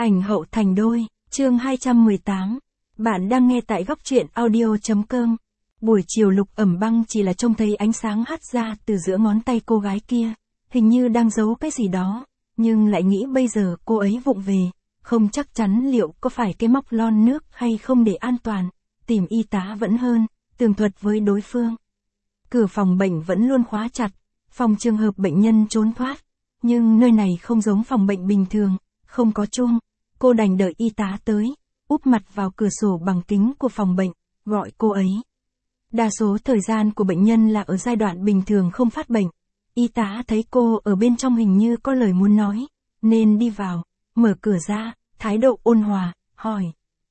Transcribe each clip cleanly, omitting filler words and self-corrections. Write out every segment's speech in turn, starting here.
Ảnh hậu thành đôi, chương 218. Bạn đang nghe tại góc truyện audio.com. Buổi chiều Lục Ẩm Băng chỉ là trông thấy ánh sáng hắt ra từ giữa ngón tay cô gái kia, hình như đang giấu cái gì đó, nhưng lại nghĩ bây giờ cô ấy vụng về, không chắc chắn liệu có phải cái móc lon nước hay không để an toàn, tìm y tá vẫn hơn, tường thuật với đối phương. Cửa phòng bệnh vẫn luôn khóa chặt, phòng trường hợp bệnh nhân trốn thoát, nhưng nơi này không giống phòng bệnh bình thường, không có chuông, cô đành đợi y tá tới, úp mặt vào cửa sổ bằng kính của phòng bệnh, gọi cô ấy. Đa số thời gian của bệnh nhân là ở giai đoạn bình thường không phát bệnh. Y tá thấy cô ở bên trong hình như có lời muốn nói, nên đi vào, mở cửa ra, thái độ ôn hòa, hỏi.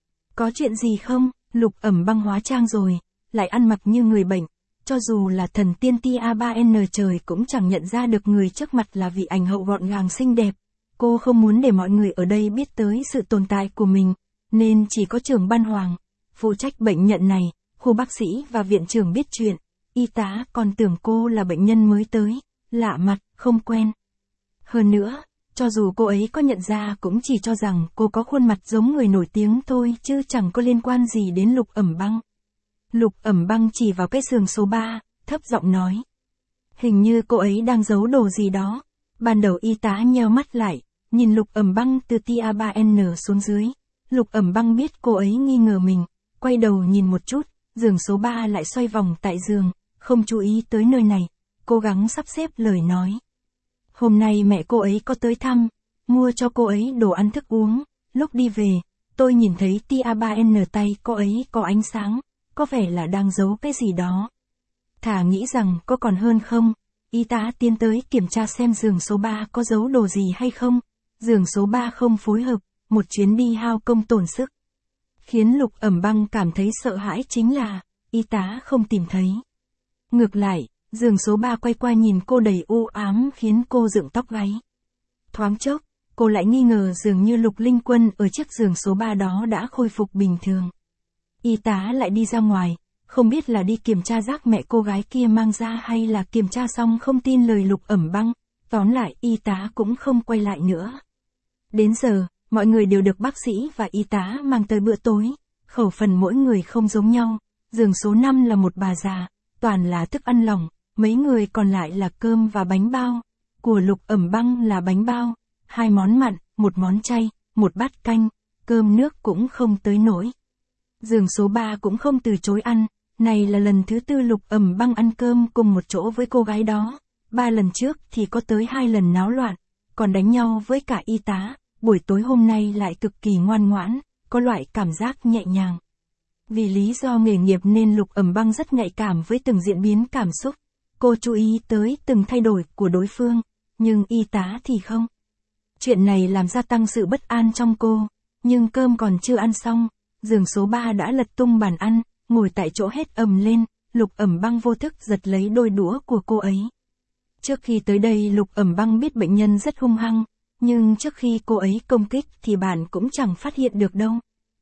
Có chuyện gì không? Lục Ẩm Băng hóa trang rồi, lại ăn mặc như người bệnh. Cho dù là thần tiên tia 3N trời cũng chẳng nhận ra được người trước mặt là vị ảnh hậu gọn gàng xinh đẹp. Cô không muốn để mọi người ở đây biết tới sự tồn tại của mình, nên chỉ có trưởng ban Hoàng, phụ trách bệnh nhận này, khu bác sĩ và viện trưởng biết chuyện. Y tá còn tưởng cô là bệnh nhân mới tới, lạ mặt, không quen. Hơn nữa, cho dù cô ấy có nhận ra cũng chỉ cho rằng cô có khuôn mặt giống người nổi tiếng thôi chứ chẳng có liên quan gì đến Lục Ẩm Băng. Lục Ẩm Băng chỉ vào cái giường số 3, thấp giọng nói. Hình như cô ấy đang giấu đồ gì đó. Ban đầu y tá nheo mắt lại, nhìn Lục Ẩm Băng từ tia 3N xuống dưới. Lục Ẩm Băng biết cô ấy nghi ngờ mình, quay đầu nhìn một chút, giường số 3 lại xoay vòng tại giường, không chú ý tới nơi này, cố gắng sắp xếp lời nói. Hôm nay mẹ cô ấy có tới thăm, mua cho cô ấy đồ ăn thức uống, lúc đi về, tôi nhìn thấy tia 3N tay cô ấy có ánh sáng, có vẻ là đang giấu cái gì đó. Thà nghĩ rằng có còn hơn không, y tá tiến tới kiểm tra xem giường số 3 có giấu đồ gì hay không, giường số 3 không phối hợp, một chuyến đi hao công tổn sức. Khiến Lục Ẩm Băng cảm thấy sợ hãi chính là, y tá không tìm thấy. Ngược lại, giường số 3 quay qua nhìn cô đầy u ám khiến cô dựng tóc gáy. Thoáng chốc, cô lại nghi ngờ dường như Lục Linh Quân ở chiếc giường số 3 đó đã khôi phục bình thường. Y tá lại đi ra ngoài, không biết là đi kiểm tra rác mẹ cô gái kia mang ra hay là kiểm tra xong không tin lời Lục Ẩm Băng, tóm lại y tá cũng không quay lại nữa. Đến giờ, mọi người đều được bác sĩ và y tá mang tới bữa tối, khẩu phần mỗi người không giống nhau, giường số 5 là một bà già, toàn là thức ăn lỏng, mấy người còn lại là cơm và bánh bao, của Lục Ẩm Băng là bánh bao, 2 món mặn, 1 món chay, 1 bát canh, cơm nước cũng không tới nỗi. Giường số 3 cũng không từ chối ăn, này là lần thứ 4 Lục Ẩm Băng ăn cơm cùng một chỗ với cô gái đó, 3 lần trước thì có tới 2 lần náo loạn, còn đánh nhau với cả y tá, buổi tối hôm nay lại cực kỳ ngoan ngoãn, có loại cảm giác nhẹ nhàng. Vì lý do nghề nghiệp nên Lục Ẩm Băng rất nhạy cảm với từng diễn biến cảm xúc, cô chú ý tới từng thay đổi của đối phương, nhưng y tá thì không. Chuyện này làm gia tăng sự bất an trong cô, nhưng cơm còn chưa ăn xong. Giường số 3 đã lật tung bàn ăn, ngồi tại chỗ hét ầm lên, Lục Ẩm Băng vô thức giật lấy đôi đũa của cô ấy. Trước khi tới đây Lục Ẩm Băng biết bệnh nhân rất hung hăng, nhưng trước khi cô ấy công kích thì bạn cũng chẳng phát hiện được đâu.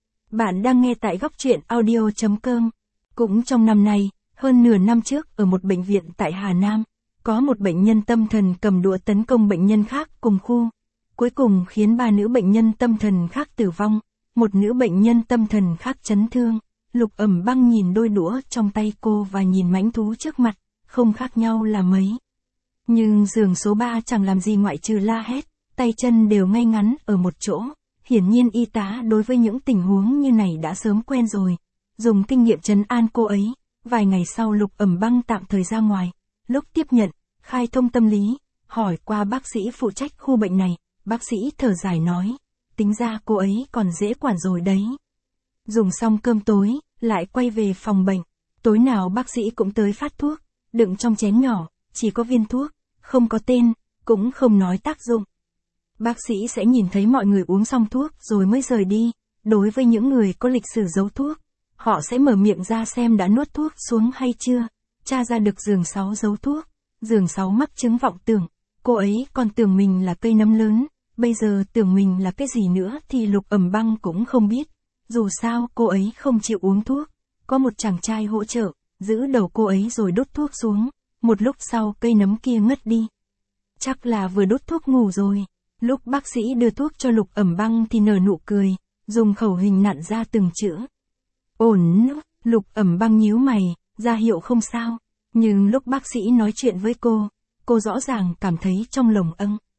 Bạn đang nghe tại góc truyện audio.com. Cũng trong năm nay, hơn nửa năm trước ở một bệnh viện tại Hà Nam, có một bệnh nhân tâm thần cầm đũa tấn công bệnh nhân khác cùng khu. Cuối cùng khiến 3 nữ bệnh nhân tâm thần khác tử vong. Một nữ bệnh nhân tâm thần khác chấn thương. Lục Ẩm Băng nhìn đôi đũa trong tay cô và nhìn mãnh thú trước mặt, không khác nhau là mấy. Nhưng giường số 3 chẳng làm gì ngoại trừ la hét, tay chân đều ngay ngắn ở một chỗ. Hiển nhiên y tá đối với những tình huống như này đã sớm quen rồi. Dùng kinh nghiệm trấn an cô ấy, vài ngày sau Lục Ẩm Băng tạm thời ra ngoài. Lúc tiếp nhận, khai thông tâm lý, hỏi qua bác sĩ phụ trách khu bệnh này, bác sĩ thở dài nói. Tính ra cô ấy còn dễ quản rồi đấy. Dùng xong cơm tối, lại quay về phòng bệnh. Tối nào bác sĩ cũng tới phát thuốc, đựng trong chén nhỏ, chỉ có viên thuốc, không có tên, cũng không nói tác dụng. Bác sĩ sẽ nhìn thấy mọi người uống xong thuốc rồi mới rời đi. Đối với những người có lịch sử giấu thuốc, họ sẽ mở miệng ra xem đã nuốt thuốc xuống hay chưa. Tra ra được giường 6 giấu thuốc, giường 6 mắc chứng vọng tưởng. Cô ấy còn tưởng mình là cây nấm lớn. Bây giờ tưởng mình là cái gì nữa thì Lục Ẩm Băng cũng không biết. Dù sao cô ấy không chịu uống thuốc. Có một chàng trai hỗ trợ, giữ đầu cô ấy rồi đốt thuốc xuống. Một lúc sau cây nấm kia ngất đi. Chắc là vừa đốt thuốc ngủ rồi. Lúc bác sĩ đưa thuốc cho Lục Ẩm Băng thì nở nụ cười, dùng khẩu hình nặn ra từng chữ. Ổn, Lục Ẩm Băng nhíu mày, ra hiệu không sao. Nhưng lúc bác sĩ nói chuyện với cô rõ ràng cảm thấy trong lồng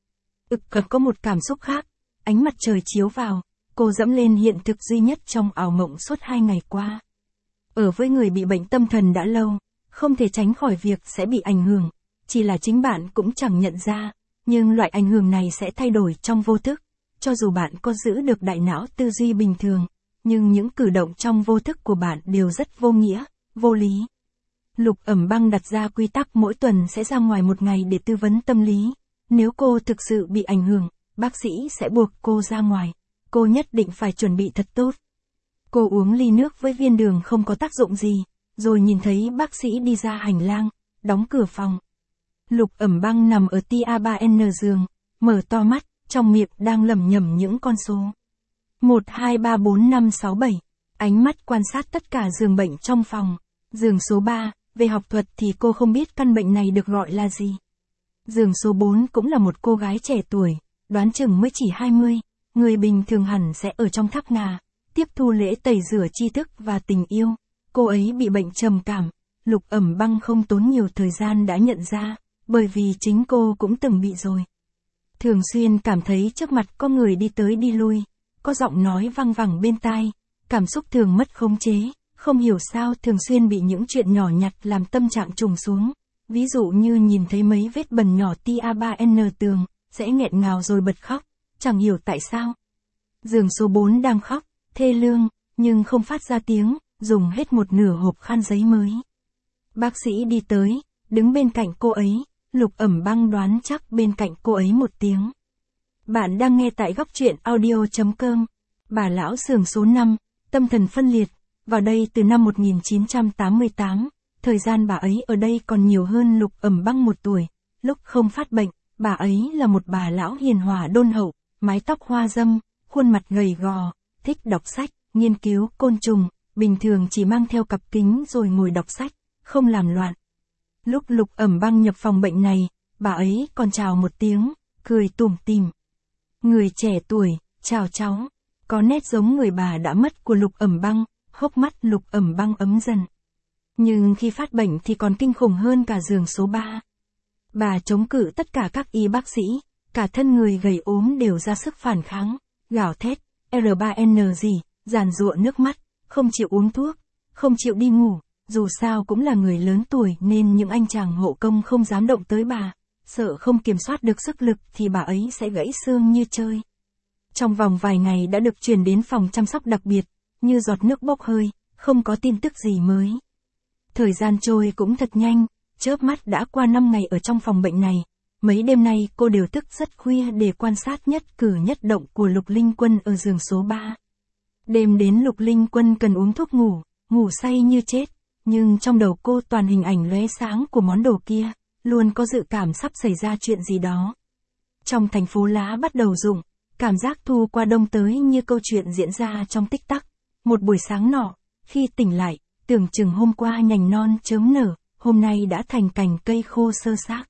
có một cảm xúc khác. Ánh mặt trời chiếu vào, cô dẫm lên hiện thực duy nhất trong ảo mộng suốt 2 ngày qua. Ở với người bị bệnh tâm thần đã lâu, không thể tránh khỏi việc sẽ bị ảnh hưởng, chỉ là chính bạn cũng chẳng nhận ra, nhưng loại ảnh hưởng này sẽ thay đổi trong vô thức. Cho dù bạn có giữ được đại não tư duy bình thường, nhưng những cử động trong vô thức của bạn đều rất vô nghĩa, vô lý. Lục Ẩm Băng đặt ra quy tắc mỗi tuần sẽ ra ngoài 1 ngày để tư vấn tâm lý. Nếu cô thực sự bị ảnh hưởng, bác sĩ sẽ buộc cô ra ngoài. Cô nhất định phải chuẩn bị thật tốt. Cô uống ly nước với viên đường không có tác dụng gì, rồi nhìn thấy bác sĩ đi ra hành lang, đóng cửa phòng. Lục Ẩm Băng nằm ở TA3N giường, mở to mắt, trong miệng đang lẩm nhẩm những con số. 1, 2, 3, 4, 5, 6, 7. Ánh mắt quan sát tất cả giường bệnh trong phòng. Giường số 3, về học thuật thì cô không biết căn bệnh này được gọi là gì. Giường số 4 cũng là một cô gái trẻ tuổi, đoán chừng mới chỉ 20, người bình thường hẳn sẽ ở trong tháp ngà, tiếp thu lễ tẩy rửa tri thức và tình yêu. Cô ấy bị bệnh trầm cảm, Lục Ẩm Băng không tốn nhiều thời gian đã nhận ra, bởi vì chính cô cũng từng bị rồi. Thường xuyên cảm thấy trước mặt có người đi tới đi lui, có giọng nói văng vẳng bên tai, cảm xúc thường mất khống chế, không hiểu sao thường xuyên bị những chuyện nhỏ nhặt làm tâm trạng trùng xuống. Ví dụ như nhìn thấy mấy vết bẩn nhỏ TA3N tường, sẽ nghẹn ngào rồi bật khóc, chẳng hiểu tại sao. Giường số 4 đang khóc, thê lương, nhưng không phát ra tiếng, dùng hết một nửa hộp khăn giấy mới. Bác sĩ đi tới, đứng bên cạnh cô ấy, Lục Ẩm Băng đoán chắc bên cạnh cô ấy một tiếng. Bạn đang nghe tại góc truyện audio.com. Bà lão giường số 5, tâm thần phân liệt, vào đây từ năm 1988. Thời gian bà ấy ở đây còn nhiều hơn Lục Ẩm Băng 1 tuổi. Lúc không phát bệnh, bà ấy là một bà lão hiền hòa đôn hậu, mái tóc hoa râm, khuôn mặt gầy gò, thích đọc sách, nghiên cứu côn trùng, bình thường chỉ mang theo cặp kính rồi ngồi đọc sách, không làm loạn. Lúc Lục Ẩm Băng nhập phòng bệnh này, bà ấy còn chào một tiếng, cười tủm tỉm. Người trẻ tuổi, chào cháu, có nét giống người bà đã mất của Lục Ẩm Băng, hốc mắt Lục Ẩm Băng ấm dần. Nhưng khi phát bệnh thì còn kinh khủng hơn cả giường số 3. Bà chống cự tất cả các y bác sĩ, cả thân người gầy ốm đều ra sức phản kháng, gào thét, R3N gì, giàn giụa nước mắt, không chịu uống thuốc, không chịu đi ngủ, dù sao cũng là người lớn tuổi nên những anh chàng hộ công không dám động tới bà, sợ không kiểm soát được sức lực thì bà ấy sẽ gãy xương như chơi. Trong vòng vài ngày đã được chuyển đến phòng chăm sóc đặc biệt, như giọt nước bốc hơi, không có tin tức gì mới. Thời gian trôi cũng thật nhanh, chớp mắt đã qua 5 ngày ở trong phòng bệnh này. Mấy đêm nay cô đều thức rất khuya để quan sát nhất cử nhất động của Lục Linh Quân ở giường số 3. Đêm đến Lục Linh Quân cần uống thuốc ngủ say như chết, nhưng trong đầu cô toàn hình ảnh lóe sáng của món đồ kia, luôn có dự cảm sắp xảy ra chuyện gì đó. Trong thành phố lá bắt đầu rụng, cảm giác thu qua đông tới như câu chuyện diễn ra trong tích tắc. Một buổi sáng nọ, khi tỉnh lại, tưởng chừng hôm qua nhành non chớm nở, hôm nay đã thành cành cây khô xơ xác.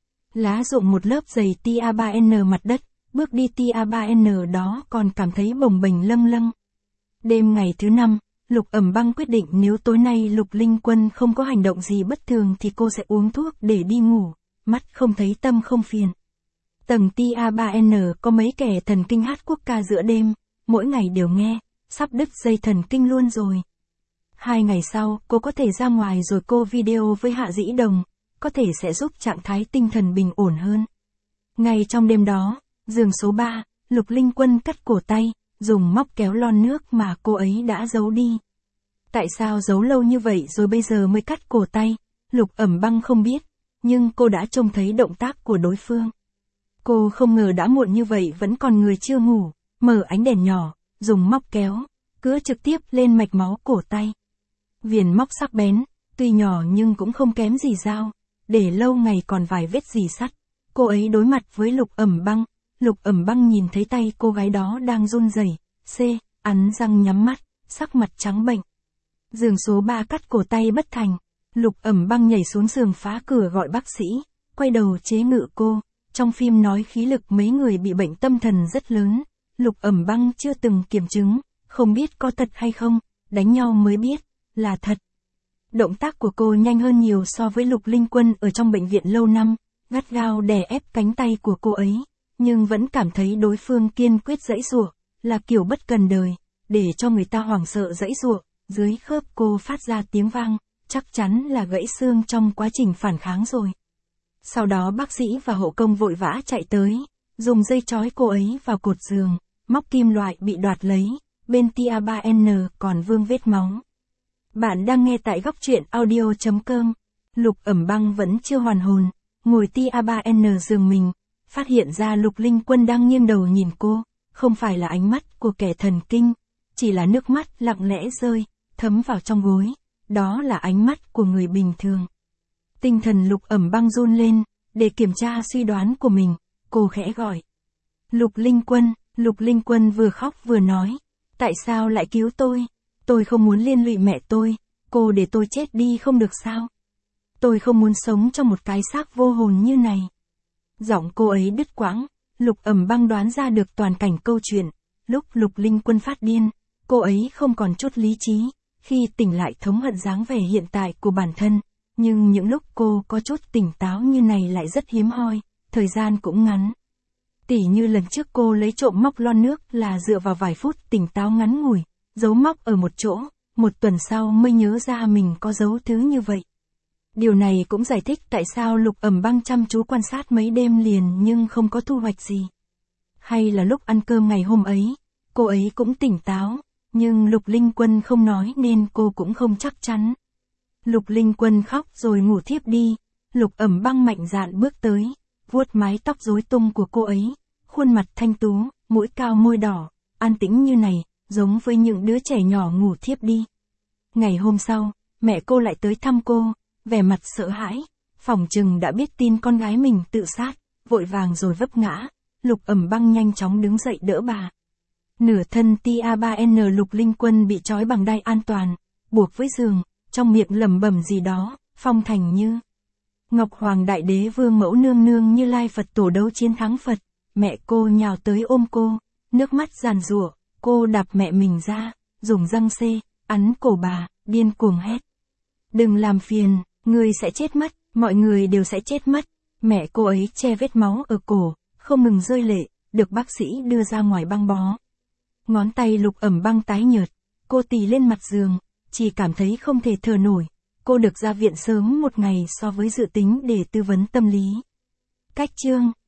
Lá rụng một lớp dày TA3N mặt đất, bước đi TA3N đó còn cảm thấy bồng bềnh lâng lâng. Đêm ngày thứ 5, Lục Ẩm Băng quyết định nếu tối nay Lục Linh Quân không có hành động gì bất thường thì cô sẽ uống thuốc để đi ngủ, mắt không thấy tâm không phiền. Tầng TA3N có mấy kẻ thần kinh hát quốc ca giữa đêm, mỗi ngày đều nghe, sắp đứt dây thần kinh luôn rồi. 2 ngày sau, cô có thể ra ngoài rồi cô video với Hạ Dĩ Đồng, có thể sẽ giúp trạng thái tinh thần bình ổn hơn. Ngay trong đêm đó, giường số 3, Lục Linh Quân cắt cổ tay, dùng móc kéo lon nước mà cô ấy đã giấu đi. Tại sao giấu lâu như vậy rồi bây giờ mới cắt cổ tay, Lục Ẩm Băng không biết, nhưng cô đã trông thấy động tác của đối phương. Cô không ngờ đã muộn như vậy vẫn còn người chưa ngủ, mở ánh đèn nhỏ, dùng móc kéo, cứa trực tiếp lên mạch máu cổ tay. Viền móc sắc bén, tuy nhỏ nhưng cũng không kém gì dao, để lâu ngày còn vài vết rỉ sắt. Cô ấy đối mặt với Lục Ẩm Băng, Lục Ẩm Băng nhìn thấy tay cô gái đó đang run rẩy, ắn răng nhắm mắt, sắc mặt trắng bệnh. Giường số 3 cắt cổ tay bất thành, Lục Ẩm Băng nhảy xuống giường phá cửa gọi bác sĩ, quay đầu chế ngự cô, Trong phim nói khí lực mấy người bị bệnh tâm thần rất lớn, Lục Ẩm Băng chưa từng kiểm chứng, không biết có thật hay không, đánh nhau mới biết, là thật. Động tác của cô nhanh hơn nhiều so với Lục Linh Quân ở trong bệnh viện lâu năm, gắt gao đè ép cánh tay của cô ấy, nhưng vẫn cảm thấy đối phương kiên quyết giãy giụa, là kiểu bất cần đời, để cho người ta hoảng sợ giãy giụa, dưới khớp cô phát ra tiếng vang, chắc chắn là gãy xương trong quá trình phản kháng rồi. Sau đó bác sĩ và hộ công vội vã chạy tới, dùng dây trói cô ấy vào cột giường, móc kim loại bị đoạt lấy, bên tia 3N còn vương vết máu. Bạn đang nghe tại góc truyện audio.com. Lục Ẩm Băng vẫn chưa hoàn hồn, ngồi tia 3N giường mình, phát hiện ra Lục Linh Quân đang nghiêng đầu nhìn cô, không phải là ánh mắt của kẻ thần kinh, chỉ là nước mắt lặng lẽ rơi, thấm vào trong gối, đó là ánh mắt của người bình thường. Tinh thần Lục Ẩm Băng run lên, để kiểm tra suy đoán của mình, cô khẽ gọi. Lục Linh Quân vừa khóc vừa nói, tại sao lại cứu tôi không muốn liên lụy mẹ tôi, cô để tôi chết đi không được sao? Tôi không muốn sống trong một cái xác vô hồn như này. Giọng cô ấy đứt quãng, Lục Ẩm Băng đoán ra được toàn cảnh câu chuyện, lúc Lục Linh Quân phát điên, cô ấy không còn chút lý trí, khi tỉnh lại thống hận dáng vẻ hiện tại của bản thân, nhưng những lúc cô có chút tỉnh táo như này lại rất hiếm hoi, thời gian cũng ngắn. Tỉ như lần trước cô lấy trộm móc lon nước là dựa vào vài phút tỉnh táo ngắn ngủi, giấu móc ở một chỗ, một tuần sau mới nhớ ra mình có giấu thứ như vậy. Điều này cũng giải thích tại sao Lục Ẩm Băng chăm chú quan sát mấy đêm liền nhưng không có thu hoạch gì. Hay là lúc ăn cơm ngày hôm ấy, cô ấy cũng tỉnh táo, nhưng Lục Linh Quân không nói nên cô cũng không chắc chắn. Lục Linh Quân khóc rồi ngủ thiếp đi, Lục Ẩm Băng mạnh dạn bước tới, vuốt mái tóc rối tung của cô ấy, khuôn mặt thanh tú, mũi cao môi đỏ, an tĩnh như này, giống với những đứa trẻ nhỏ ngủ thiếp đi. Ngày hôm sau, mẹ cô lại tới thăm cô, vẻ mặt sợ hãi, phỏng chừng đã biết tin con gái mình tự sát, vội vàng rồi vấp ngã, Lục Ẩm Băng nhanh chóng đứng dậy đỡ bà. Nửa thân tia 3N Lục Linh Quân bị trói bằng đai an toàn, buộc với giường, trong miệng lẩm bẩm gì đó, phong thành như Ngọc Hoàng Đại Đế Vương Mẫu Nương Nương Như Lai Phật Tổ đấu chiến thắng Phật. Mẹ cô nhào tới ôm cô, nước mắt giàn giụa, cô đạp mẹ mình ra, dùng răng xê, ắn cổ bà, điên cuồng hét. Đừng làm phiền, người sẽ chết mất, mọi người đều sẽ chết mất. Mẹ cô ấy che vết máu ở cổ, không ngừng rơi lệ, được bác sĩ đưa ra ngoài băng bó. Ngón tay Lục Ẩm Băng tái nhợt, cô tì lên mặt giường, chỉ cảm thấy không thể thở nổi. Cô được ra viện sớm một ngày so với dự tính để tư vấn tâm lý. Cách chương